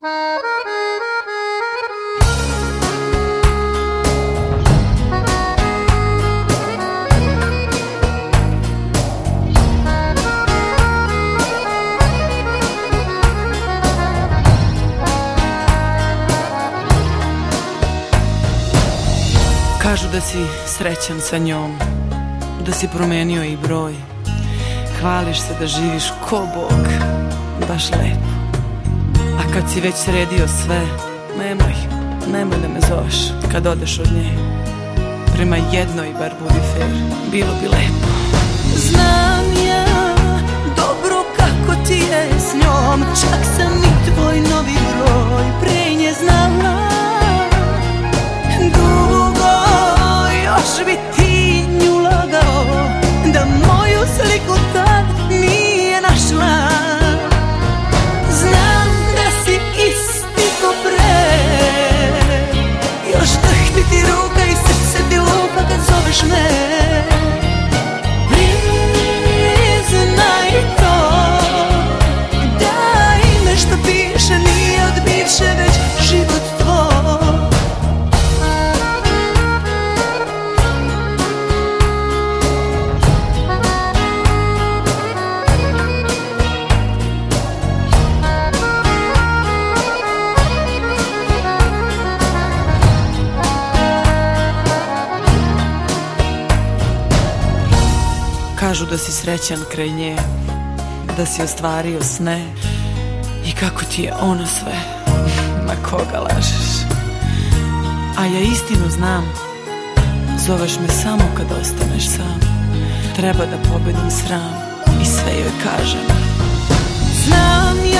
Kažu da si srećan sa njom, da si promenio i broj. Hvališ se da živiš ko Bog, baš lepo. A kad si već sredio sve, nemoj da me zoveš kad odeš od nje. Prema jednoj bar budi fair, bilo bi lepo. Znam ja dobro kako ti je s njom, čak sam i tvoj novi broj pre nje znala. Dugo još bi ti nju lagao, da moju sliku tad nije našla. Znam da si isti ko pre, još drhti ti ruka i srce ti lupa kad zoveš me. Priznaj to, da ime što piše nije od bivše već život tvoj. Kažu da si srećan kraj nje, da si ostvario sne i kako ti je ono sve. Ma koga lažeš? A ja istinu znam, zoveš me samo kad ostaneš sam. Treba da pobedim sram i sve joj kažem. Znam